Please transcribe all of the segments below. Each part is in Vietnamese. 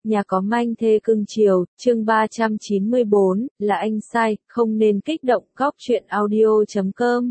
Nhà có manh thê cưng chiều, chương 394, là anh sai, không nên kích động. Góc truyện audio.com.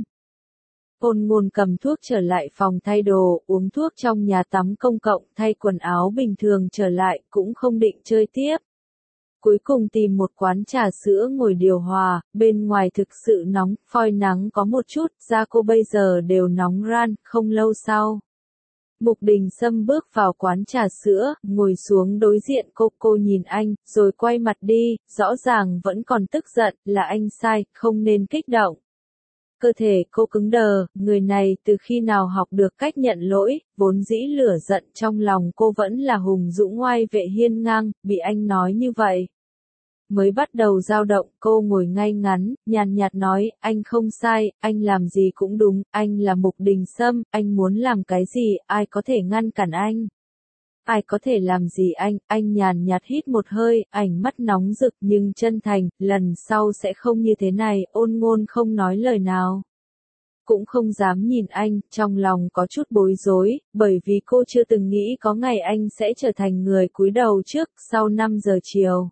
Ôn Ngôn cầm thuốc trở lại phòng thay đồ, uống thuốc trong nhà tắm công cộng, thay quần áo bình thường trở lại, cũng không định chơi tiếp. Cuối cùng tìm một quán trà sữa ngồi điều hòa, bên ngoài thực sự nóng, phoi nắng có một chút, da cô bây giờ đều nóng ran. Không lâu sau, Mục Đình Sâm bước vào quán trà sữa, ngồi xuống đối diện cô nhìn anh, rồi quay mặt đi, rõ ràng vẫn còn tức giận, là anh sai, không nên kích động. Cơ thể cô cứng đờ, người này từ khi nào học được cách nhận lỗi, vốn dĩ lửa giận trong lòng cô vẫn là hùng dũng oai vệ hiên ngang, bị anh nói như vậy. Mới bắt đầu dao động, cô ngồi ngay ngắn, nhàn nhạt nói, anh không sai, anh làm gì cũng đúng, anh là Mục Đình Sâm, anh muốn làm cái gì, ai có thể ngăn cản anh? Ai có thể làm gì anh nhàn nhạt hít một hơi, ánh mắt nóng rực nhưng chân thành, lần sau sẽ không như thế này. Ôn Ngôn không nói lời nào, cũng không dám nhìn anh, trong lòng có chút bối rối, bởi vì cô chưa từng nghĩ có ngày anh sẽ trở thành người cúi đầu trước. Sau 5 giờ chiều,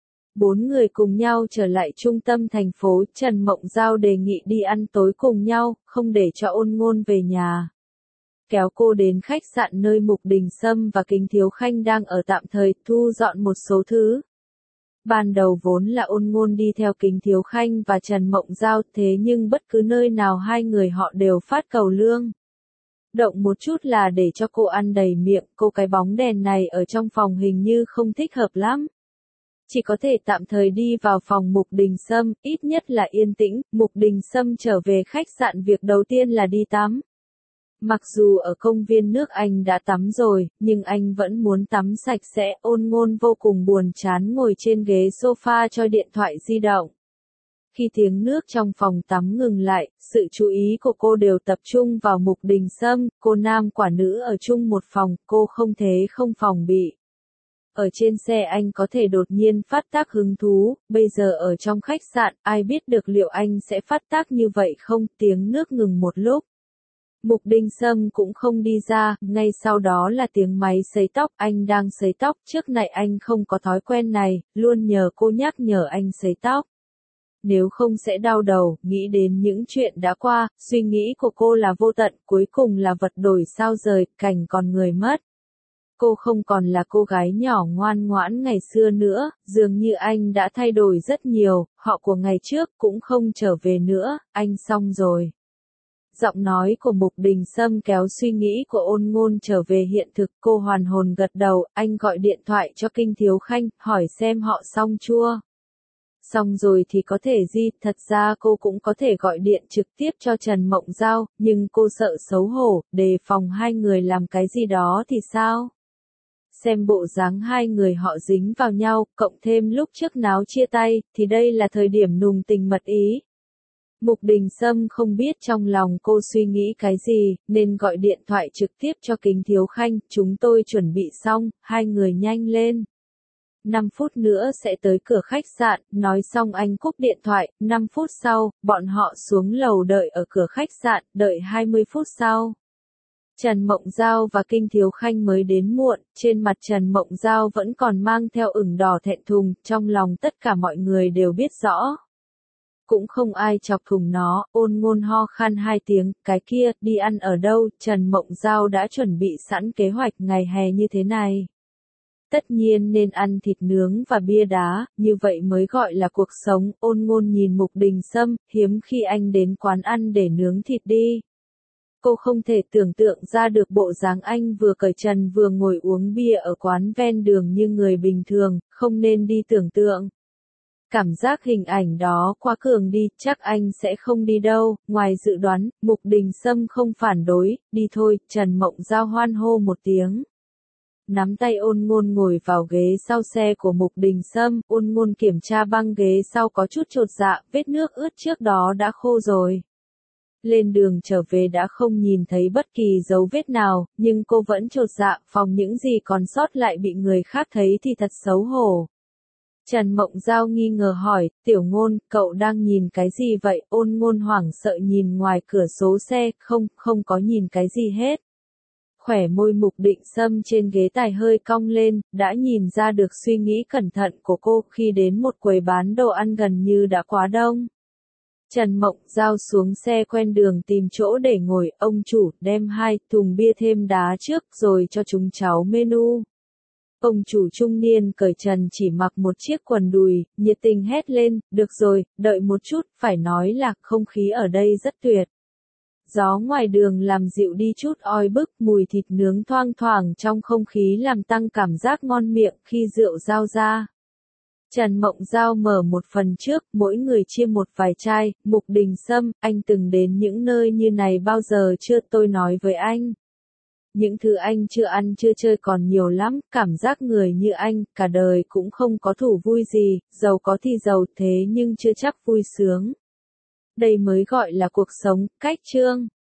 4 người cùng nhau trở lại trung tâm thành phố. Trần Mộng Giao đề nghị đi ăn tối cùng nhau, không để cho Ôn Ngôn về nhà. Kéo cô đến khách sạn nơi Mục Đình Sâm và Kính Thiếu Khanh đang ở tạm thời, thu dọn một số thứ. Ban đầu vốn là Ôn Ngôn đi theo Kính Thiếu Khanh và Trần Mộng Giao, thế nhưng bất cứ nơi nào hai người họ đều phát cầu lương. Động một chút là để cho cô ăn đầy miệng, cái bóng đèn này ở trong phòng hình như không thích hợp lắm. Chỉ có thể tạm thời đi vào phòng Mục Đình Sâm, ít nhất là yên tĩnh. Mục Đình Sâm trở về khách sạn, việc đầu tiên là đi tắm. Mặc dù ở công viên nước anh đã tắm rồi, nhưng anh vẫn muốn tắm sạch sẽ. Ôn Ngôn vô cùng buồn chán ngồi trên ghế sofa cho điện thoại di động. Khi tiếng nước trong phòng tắm ngừng lại, sự chú ý của cô đều tập trung vào Mục Đình Sâm. Cô nam quả nữ ở chung một phòng, cô không thể không phòng bị. Ở trên xe anh có thể đột nhiên phát tác hứng thú, bây giờ ở trong khách sạn, ai biết được liệu anh sẽ phát tác như vậy không? Tiếng nước ngừng một lúc. Mục Đình Sâm cũng không đi ra, ngay sau đó là tiếng máy sấy tóc. Anh đang sấy tóc, trước này anh không có thói quen này, luôn nhờ cô nhắc nhở anh sấy tóc. Nếu không sẽ đau đầu, nghĩ đến những chuyện đã qua, suy nghĩ của cô là vô tận, cuối cùng là vật đổi sao rời, cảnh còn người mất. Cô không còn là cô gái nhỏ ngoan ngoãn ngày xưa nữa, dường như anh đã thay đổi rất nhiều, họ của ngày trước cũng không trở về nữa, anh xong rồi. Giọng nói của Mục Đình Sâm kéo suy nghĩ của Ôn Ngôn trở về hiện thực, cô hoàn hồn gật đầu. Anh gọi điện thoại cho Kinh Thiếu Khanh, hỏi xem họ xong chưa. Xong rồi thì có thể gì, thật ra cô cũng có thể gọi điện trực tiếp cho Trần Mộng Giao, nhưng cô sợ xấu hổ, đề phòng hai người làm cái gì đó thì sao? Xem bộ dáng hai người họ dính vào nhau, cộng thêm lúc trước náo chia tay, thì đây là thời điểm nùng tình mật ý. Mục Đình Sâm không biết trong lòng cô suy nghĩ cái gì, nên gọi điện thoại trực tiếp cho Kính Thiếu Khanh, chúng tôi chuẩn bị xong, hai người nhanh lên. 5 phút nữa sẽ tới cửa khách sạn, nói xong anh cúp điện thoại. 5 phút sau, bọn họ xuống lầu đợi ở cửa khách sạn, đợi 20 phút sau. Trần Mộng Giao và Kinh Thiếu Khanh mới đến muộn, trên mặt Trần Mộng Giao vẫn còn mang theo ửng đỏ thẹn thùng, trong lòng tất cả mọi người đều biết rõ. Cũng không ai chọc thùng nó. Ôn Ngôn ho khan 2 tiếng, cái kia, đi ăn ở đâu? Trần Mộng Giao đã chuẩn bị sẵn kế hoạch ngày hè như thế này. Tất nhiên nên ăn thịt nướng và bia đá, như vậy mới gọi là cuộc sống. Ôn Ngôn nhìn Mục Đình Sâm, hiếm khi anh đến quán ăn để nướng thịt đi. Cô không thể tưởng tượng ra được bộ dáng anh vừa cởi trần vừa ngồi uống bia ở quán ven đường như người bình thường, không nên đi tưởng tượng. Cảm giác hình ảnh đó quá cường đi, chắc anh sẽ không đi đâu. Ngoài dự đoán, Mục Đình Sâm không phản đối, đi thôi. Trần Mộng Giao hoan hô một tiếng. Nắm tay Ôn Ngôn ngồi vào ghế sau xe của Mục Đình Sâm. Ôn Ngôn kiểm tra băng ghế sau có chút chột dạ, vết nước ướt trước đó đã khô rồi. Lên đường trở về đã không nhìn thấy bất kỳ dấu vết nào, nhưng cô vẫn chột dạ, phòng những gì còn sót lại bị người khác thấy thì thật xấu hổ. Trần Mộng Giao nghi ngờ hỏi, Tiểu Ngôn, cậu đang nhìn cái gì vậy? Ôn Ngôn hoảng sợ nhìn ngoài cửa sổ xe, không có nhìn cái gì hết. khỏe môi Mục Định Sâm trên ghế tài hơi cong lên, đã nhìn ra được suy nghĩ cẩn thận của cô khi đến một quầy bán đồ ăn gần như đã quá đông. Trần Mộng Giao xuống xe quen đường tìm chỗ để ngồi, ông chủ đem 2 thùng bia thêm đá trước rồi cho chúng cháu menu. Ông chủ trung niên cởi trần chỉ mặc một chiếc quần đùi, nhiệt tình hét lên, được rồi, đợi một chút, phải nói là không khí ở đây rất tuyệt. Gió ngoài đường làm dịu đi chút oi bức, mùi thịt nướng thoang thoảng trong không khí làm tăng cảm giác ngon miệng khi rượu giao ra. Trần Mộng Giao mở một phần trước, mỗi người chia một vài chai. Mục Đình Sâm, anh từng đến những nơi như này bao giờ chưa? Tôi nói với anh. Những thứ anh chưa ăn chưa chơi còn nhiều lắm, cảm giác người như anh, cả đời cũng không có thủ vui gì, giàu có thì giàu thế nhưng chưa chắc vui sướng. Đây mới gọi là cuộc sống, cách chương.